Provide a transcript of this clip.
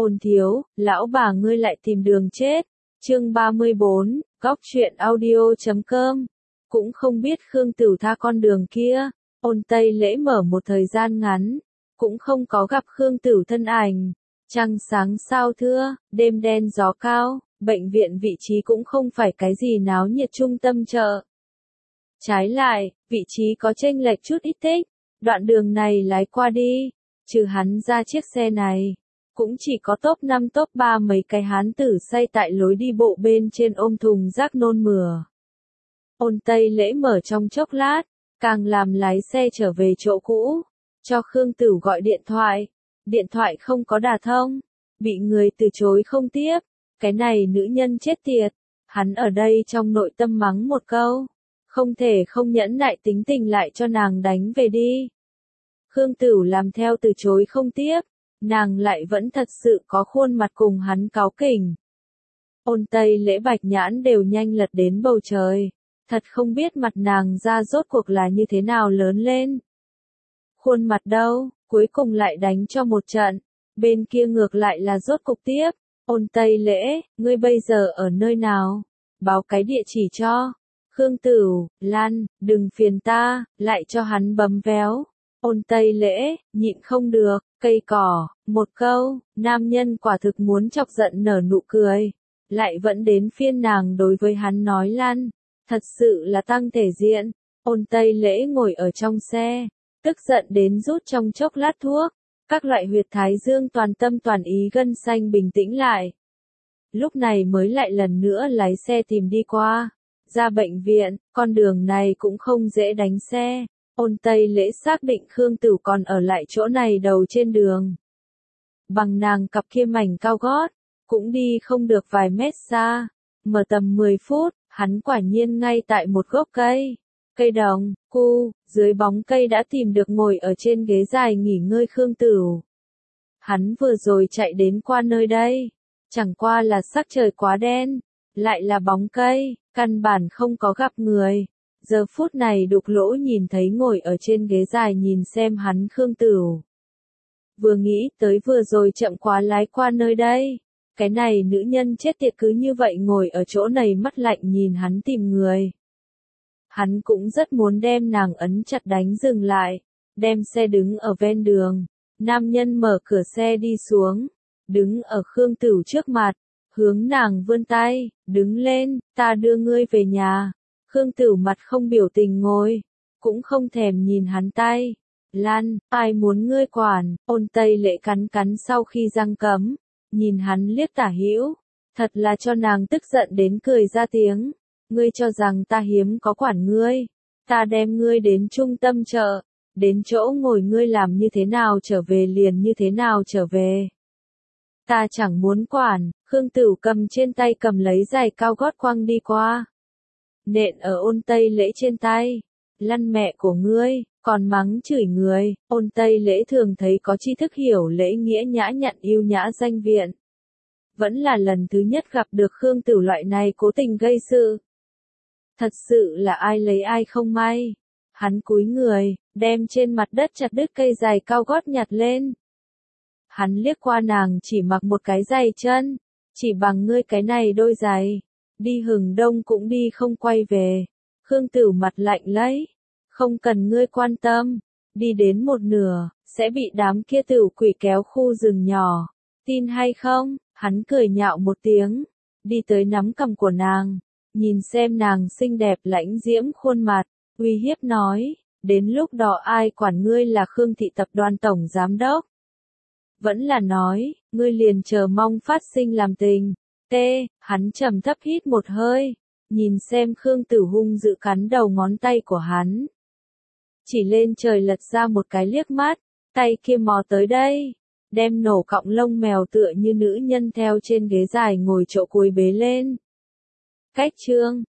Ôn thiếu, lão bà ngươi lại tìm đường chết. Chương 34, góc truyện audio.com. Cũng không biết Khương Tửu tha con đường kia. Ôn Tây Lễ mở một thời gian ngắn, cũng không có gặp Khương Tửu thân ảnh. Trăng sáng sao thưa, đêm đen gió cao, bệnh viện vị trí cũng không phải cái gì náo nhiệt trung tâm chợ. Trái lại, vị trí có chênh lệch chút ít thích, đoạn đường này lái qua đi, trừ hắn ra chiếc xe này, cũng chỉ có top 5 top 3 mấy cái hán tử say tại lối đi bộ bên trên ôm thùng rác nôn mửa. Ôn Tây Lễ mở trong chốc lát, càng làm lái xe trở về chỗ cũ, cho Khương Tửu gọi điện thoại không có đả thông, bị người từ chối không tiếp, cái này nữ nhân chết tiệt, hắn ở đây trong nội tâm mắng một câu, không thể không nhẫn nại tính tình lại cho nàng đánh về đi. Khương Tửu làm theo từ chối không tiếp, nàng lại vẫn thật sự có khuôn mặt cùng hắn cáu kỉnh. Ôn Tây Lễ bạch nhãn đều nhanh lật đến bầu trời, thật không biết mặt nàng ra rốt cuộc là như thế nào lớn lên. Khuôn mặt đâu, cuối cùng lại đánh cho một trận, bên kia ngược lại là rốt cục tiếp. Ôn Tây Lễ, ngươi bây giờ ở nơi nào? Báo cái địa chỉ cho. Khương Tửu, Lan, đừng phiền ta, lại cho hắn bấm véo. Ôn Tây Lễ, nhịn không được, cây cỏ, một câu, nam nhân quả thực muốn chọc giận nở nụ cười. Lại vẫn đến phiên nàng đối với hắn nói Lan, thật sự là tăng thể diện. Ôn Tây Lễ ngồi ở trong xe, tức giận đến rút trong chốc lát thuốc, các loại huyệt thái dương toàn tâm toàn ý gân xanh bình tĩnh lại. Lúc này mới lại lần nữa lái xe tìm đi qua. Ra bệnh viện, con đường này cũng không dễ đánh xe. Ôn Tây Lễ xác định Khương Tửu còn ở lại chỗ này đầu trên đường. Bằng nàng cặp kia mảnh cao gót, cũng đi không được vài mét xa. Mở tầm 10 phút, hắn quả nhiên ngay tại một gốc cây. Cây đồng, dưới bóng cây đã tìm được ngồi ở trên ghế dài nghỉ ngơi Khương Tửu. Hắn vừa rồi chạy đến qua nơi đây. Chẳng qua là sắc trời quá đen, lại là bóng cây, căn bản không có gặp người. Giờ phút này đục lỗ nhìn thấy ngồi ở trên ghế dài nhìn xem hắn Khương Tửu. Vừa nghĩ tới vừa rồi chậm quá lái qua nơi đây. Cái này nữ nhân chết tiệt cứ như vậy ngồi ở chỗ này mắt lạnh nhìn hắn tìm người. Hắn cũng rất muốn đem nàng ấn chặt đánh dừng lại, đem xe đứng ở ven đường. Nam nhân mở cửa xe đi xuống, đứng ở Khương Tửu trước mặt, hướng nàng vươn tay, đứng lên, ta đưa ngươi về nhà. Khương Tửu mặt không biểu tình ngồi, cũng không thèm nhìn hắn tay. Lan, ai muốn ngươi quản? Ôn Tây Lễ cắn cắn sau khi răng cấm, nhìn hắn liếc tả hữu, thật là cho nàng tức giận đến cười ra tiếng. Ngươi cho rằng ta hiếm có quản ngươi, ta đem ngươi đến trung tâm chợ, đến chỗ ngồi ngươi làm như thế nào trở về liền như thế nào trở về. Ta chẳng muốn quản. Khương Tửu cầm trên tay cầm lấy giày cao gót quăng đi qua. Nện ở Ôn Tây Lễ trên tay. Lăn mẹ của ngươi, còn mắng chửi người. Ôn Tây Lễ thường thấy có tri thức hiểu lễ nghĩa nhã nhặn yêu nhã danh viện. Vẫn là lần thứ nhất gặp được Khương Tửu loại này cố tình gây sự. Thật sự là ai lấy ai không may. Hắn cúi người, đem trên mặt đất chặt đứt cây giày cao gót nhặt lên. Hắn liếc qua nàng chỉ mặc một cái giày chân, chỉ bằng ngươi cái này đôi giày, đi hừng đông cũng đi không quay về. Khương Tửu mặt lạnh lấy, không cần ngươi quan tâm, đi đến một nửa, sẽ bị đám kia tửu quỷ kéo khu rừng nhỏ, tin hay không? Hắn cười nhạo một tiếng, đi tới nắm cằm của nàng, nhìn xem nàng xinh đẹp lãnh diễm khuôn mặt, uy hiếp nói, đến lúc đó ai quản ngươi là Khương thị tập đoàn tổng giám đốc. Vẫn là nói, ngươi liền chờ mong phát sinh làm tình. Hắn trầm thấp hít một hơi, nhìn xem Khương Tửu hung dữ cắn đầu ngón tay của hắn. Chỉ lên trời lật ra một cái liếc mắt, tay kia mò tới đây, đem nổ cọng lông mèo tựa như nữ nhân theo trên ghế dài ngồi chỗ cuối bế lên. Cách chương